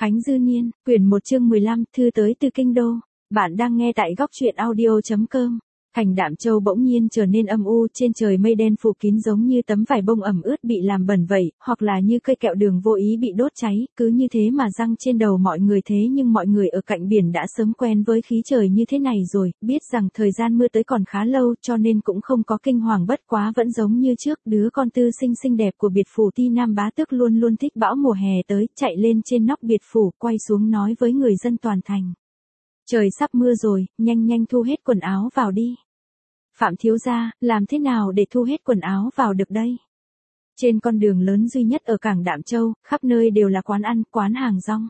Khánh Dư Niên, quyển 1 chương 15, thư tới từ Kinh Đô. Bạn đang nghe tại góc truyện audio.com. Thành Đạm Châu bỗng nhiên trở nên âm u, trên trời mây đen phủ kín giống như tấm vải bông ẩm ướt bị làm bẩn vậy, hoặc là như cây kẹo đường vô ý bị đốt cháy, cứ như thế mà răng trên đầu mọi người. Thế nhưng mọi người ở cạnh biển đã sớm quen với khí trời như thế này rồi, biết rằng thời gian mưa tới còn khá lâu, cho nên cũng không có kinh hoàng. Bất quá vẫn giống như trước, đứa con tư sinh xinh đẹp của biệt phủ Ti Nam Bá Tước luôn luôn thích bão mùa hè tới, chạy lên trên nóc biệt phủ, quay xuống nói với người dân toàn thành: trời sắp mưa rồi, nhanh nhanh thu hết quần áo vào đi. Phạm thiếu gia, làm thế nào để thu hết quần áo vào được đây? Trên con đường lớn duy nhất ở cảng Đạm Châu, khắp nơi đều là quán ăn, quán hàng rong.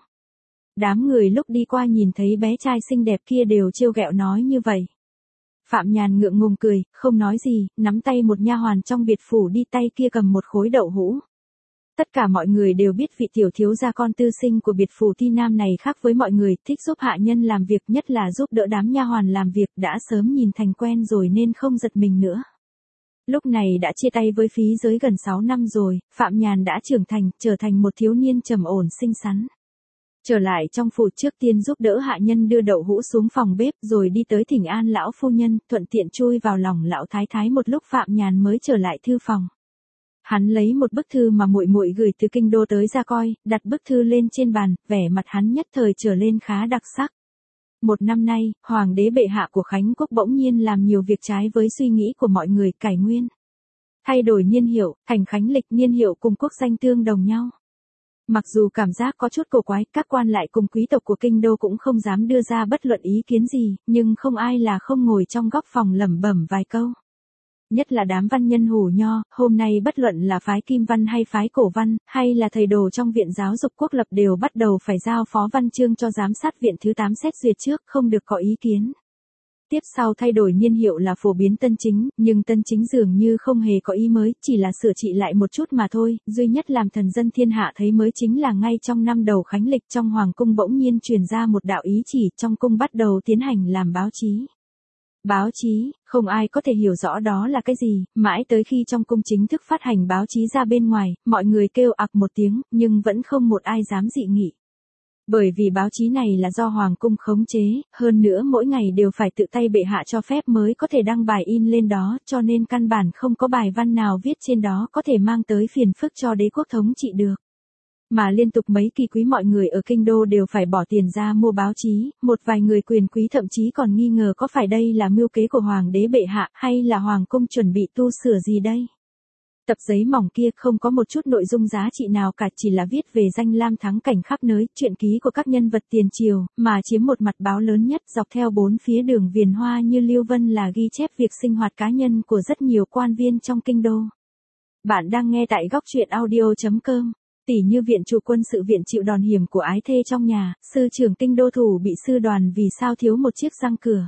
Đám người lúc đi qua nhìn thấy bé trai xinh đẹp kia đều trêu ghẹo nói như vậy. Phạm Nhàn ngượng ngùng cười, không nói gì, nắm tay một nha hoàn trong biệt phủ đi, tay kia cầm một khối đậu hũ. Tất cả mọi người đều biết vị tiểu thiếu gia con tư sinh của biệt phủ Ti Nam này khác với mọi người, thích giúp hạ nhân làm việc, nhất là giúp đỡ đám nha hoàn làm việc, đã sớm nhìn thành quen rồi nên không giật mình nữa. Lúc này đã chia tay với phí giới gần 6 năm rồi, Phạm Nhàn đã trưởng thành, trở thành một thiếu niên trầm ổn xinh xắn. Trở lại trong phủ, trước tiên giúp đỡ hạ nhân đưa đậu hũ xuống phòng bếp, rồi đi tới thỉnh an lão phu nhân, thuận tiện chui vào lòng lão thái thái. Một lúc Phạm Nhàn mới trở lại thư phòng. Hắn lấy một bức thư mà muội muội gửi từ Kinh Đô tới ra coi, đặt bức thư lên trên bàn, vẻ mặt hắn nhất thời trở lên khá đặc sắc. Một năm nay, Hoàng đế bệ hạ của Khánh Quốc bỗng nhiên làm nhiều việc trái với suy nghĩ của mọi người, cải nguyên, thay đổi niên hiệu, thành Khánh lịch. Niên hiệu cùng quốc danh tương đồng nhau. Mặc dù cảm giác có chút cổ quái, các quan lại cùng quý tộc của Kinh Đô cũng không dám đưa ra bất luận ý kiến gì, nhưng không ai là không ngồi trong góc phòng lẩm bẩm vài câu. Nhất là đám văn nhân Hủ Nho, hôm nay bất luận là phái Kim Văn hay phái Cổ Văn, hay là thầy đồ trong Viện Giáo dục Quốc lập đều bắt đầu phải giao phó văn chương cho giám sát viện thứ 8 xét duyệt trước, không được có ý kiến. Tiếp sau thay đổi niên hiệu là phổ biến Tân Chính, nhưng Tân Chính dường như không hề có ý mới, chỉ là sửa trị lại một chút mà thôi. Duy nhất làm thần dân thiên hạ thấy mới chính là ngay trong năm đầu Khánh lịch, trong Hoàng cung bỗng nhiên truyền ra một đạo ý chỉ, trong cung bắt đầu tiến hành làm báo chí. Báo chí, không ai có thể hiểu rõ đó là cái gì, mãi tới khi trong cung chính thức phát hành báo chí ra bên ngoài, mọi người kêu ặc một tiếng, nhưng vẫn không một ai dám dị nghị. Bởi vì báo chí này là do Hoàng cung khống chế, hơn nữa mỗi ngày đều phải tự tay bệ hạ cho phép mới có thể đăng bài in lên đó, cho nên căn bản không có bài văn nào viết trên đó có thể mang tới phiền phức cho đế quốc thống trị được. Mà liên tục mấy kỳ quý mọi người ở Kinh Đô đều phải bỏ tiền ra mua báo chí, một vài người quyền quý thậm chí còn nghi ngờ có phải đây là mưu kế của Hoàng đế bệ hạ hay là Hoàng cung chuẩn bị tu sửa gì đây. Tập giấy mỏng kia không có một chút nội dung giá trị nào cả, chỉ là viết về danh lam thắng cảnh khắp nơi, truyện ký của các nhân vật tiền triều, mà chiếm một mặt báo lớn nhất. Dọc theo bốn phía đường viền hoa như lưu vân là ghi chép việc sinh hoạt cá nhân của rất nhiều quan viên trong Kinh Đô. Bạn đang nghe tại góc truyện audio.com. Tỷ như viện chủ quân sự viện chịu đòn hiểm của ái thê trong nhà, sư trưởng Kinh Đô thủ bị sư đoàn vì sao thiếu một chiếc răng cửa.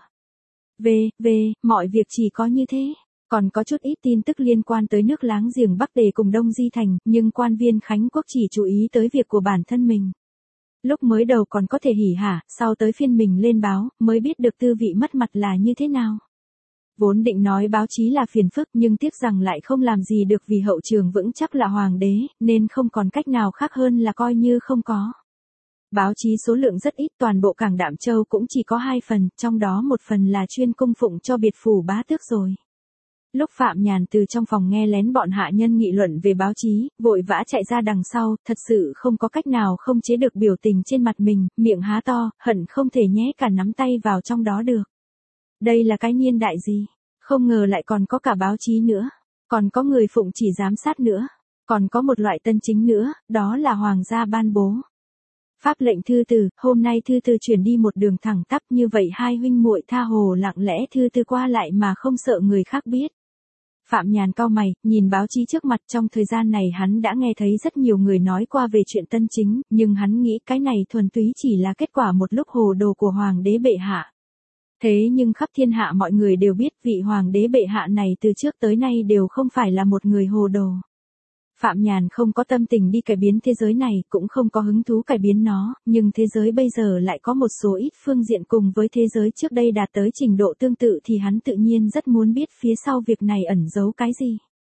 Mọi việc chỉ có như thế. Còn có chút ít tin tức liên quan tới nước láng giềng Bắc Tề cùng Đông Di Thành, nhưng quan viên Khánh Quốc chỉ chú ý tới việc của bản thân mình. Lúc mới đầu còn có thể hỉ hả, sau tới phiên mình lên báo, mới biết được tư vị mất mặt là như thế nào. Vốn định nói báo chí là phiền phức, nhưng tiếc rằng lại không làm gì được vì hậu trường vững chắc là hoàng đế, nên không còn cách nào khác hơn là coi như không có. Báo chí số lượng rất ít, toàn bộ cảng Đạm Châu cũng chỉ có 2 phần, trong đó một phần là chuyên cung phụng cho biệt phủ Bá Tước rồi. Lúc Phạm Nhàn từ trong phòng nghe lén bọn hạ nhân nghị luận về báo chí, vội vã chạy ra đằng sau, thật sự không có cách nào không chế được biểu tình trên mặt mình, miệng há to, hận không thể nhét cả nắm tay vào trong đó được. Đây là cái niên đại gì? Không ngờ lại còn có cả báo chí nữa, còn có người phụng chỉ giám sát nữa, còn có một loại tân chính nữa, đó là hoàng gia ban bố. Pháp lệnh thư từ, hôm nay thư từ chuyển đi một đường thẳng tắp, như vậy hai huynh muội tha hồ lặng lẽ thư từ qua lại mà không sợ người khác biết. Phạm Nhàn cau mày, nhìn báo chí trước mặt. Trong thời gian này hắn đã nghe thấy rất nhiều người nói qua về chuyện tân chính, nhưng hắn nghĩ cái này thuần túy chỉ là kết quả một lúc hồ đồ của Hoàng đế bệ hạ. Thế nhưng khắp thiên hạ mọi người đều biết vị Hoàng đế bệ hạ này từ trước tới nay đều không phải là một người hồ đồ. Phạm Nhàn không có tâm tình đi cải biến thế giới này, cũng không có hứng thú cải biến nó, nhưng thế giới bây giờ lại có một số ít phương diện cùng với thế giới trước đây đạt tới trình độ tương tự thì hắn tự nhiên rất muốn biết phía sau việc này ẩn giấu cái gì.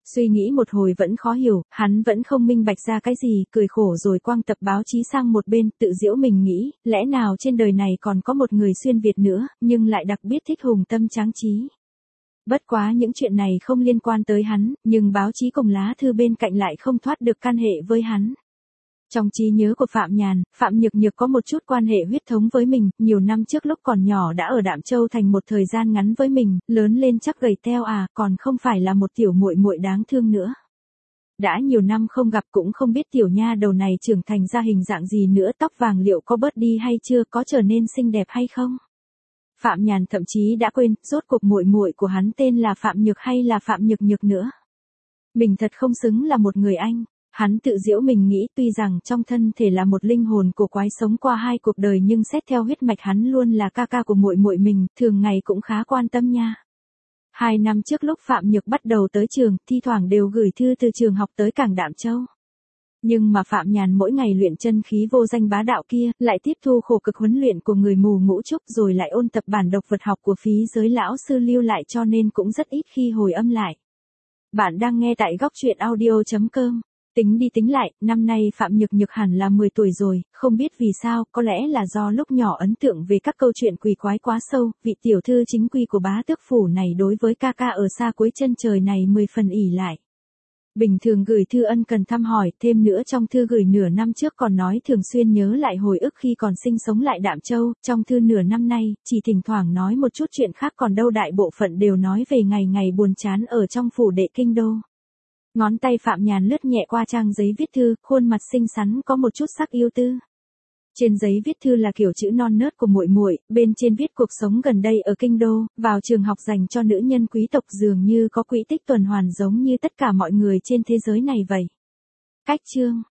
Suy nghĩ một hồi vẫn khó hiểu, hắn vẫn không minh bạch ra cái gì, cười khổ rồi quăng tập báo chí sang một bên, tự giễu mình nghĩ, lẽ nào trên đời này còn có một người xuyên Việt nữa, nhưng lại đặc biệt thích hùng tâm tráng trí. Bất quá những chuyện này không liên quan tới hắn, nhưng báo chí cùng lá thư bên cạnh lại không thoát được can hệ với hắn. Trong trí nhớ của Phạm Nhàn, Phạm Nhược Nhược có một chút quan hệ huyết thống với mình, nhiều năm trước lúc còn nhỏ đã ở Đạm Châu thành một thời gian ngắn với mình, lớn lên chắc gầy teo còn không phải là một tiểu muội muội đáng thương nữa. Đã nhiều năm không gặp cũng không biết tiểu nha đầu này trưởng thành ra hình dạng gì nữa, tóc vàng liệu có bớt đi hay chưa, có trở nên xinh đẹp hay không? Phạm Nhàn thậm chí đã quên, rốt cuộc muội muội của hắn tên là Phạm Nhược hay là Phạm Nhược Nhược nữa. Mình thật không xứng là một người anh. Hắn tự giễu mình nghĩ, tuy rằng trong thân thể là một linh hồn cổ quái sống qua hai cuộc đời nhưng xét theo huyết mạch hắn luôn là ca ca của muội muội mình, thường ngày cũng khá quan tâm nha. 2 năm trước lúc Phạm Nhược bắt đầu tới trường, thi thoảng đều gửi thư từ trường học tới cảng Đạm Châu. Nhưng mà Phạm Nhàn mỗi ngày luyện chân khí vô danh bá đạo kia, lại tiếp thu khổ cực huấn luyện của người mù ngũ trúc rồi lại ôn tập bản độc vật học của phí giới lão sư lưu lại cho nên cũng rất ít khi hồi âm lại. Bạn đang nghe tại góc truyện audio.com. Tính đi tính lại, năm nay Phạm Nhược Nhược hẳn là 10 tuổi rồi, không biết vì sao, có lẽ là do lúc nhỏ ấn tượng về các câu chuyện quỷ quái quá sâu, vị tiểu thư chính quy của bá tước phủ này đối với ca ca ở xa cuối chân trời này 10 phần ỷ lại. Bình thường gửi thư ân cần thăm hỏi, thêm nữa trong thư gửi nửa năm trước còn nói thường xuyên nhớ lại hồi ức khi còn sinh sống lại Đạm Châu, trong thư nửa năm nay, chỉ thỉnh thoảng nói một chút chuyện khác còn đâu đại bộ phận đều nói về ngày ngày buồn chán ở trong phủ đệ kinh đô. Ngón tay Phạm Nhàn lướt nhẹ qua trang giấy viết thư, khuôn mặt xinh xắn có một chút sắc yêu tư. Trên giấy viết thư là kiểu chữ non nớt của muội muội, bên trên viết cuộc sống gần đây ở kinh đô, vào trường học dành cho nữ nhân quý tộc dường như có quỹ tích tuần hoàn giống như tất cả mọi người trên thế giới này vậy. Cách chương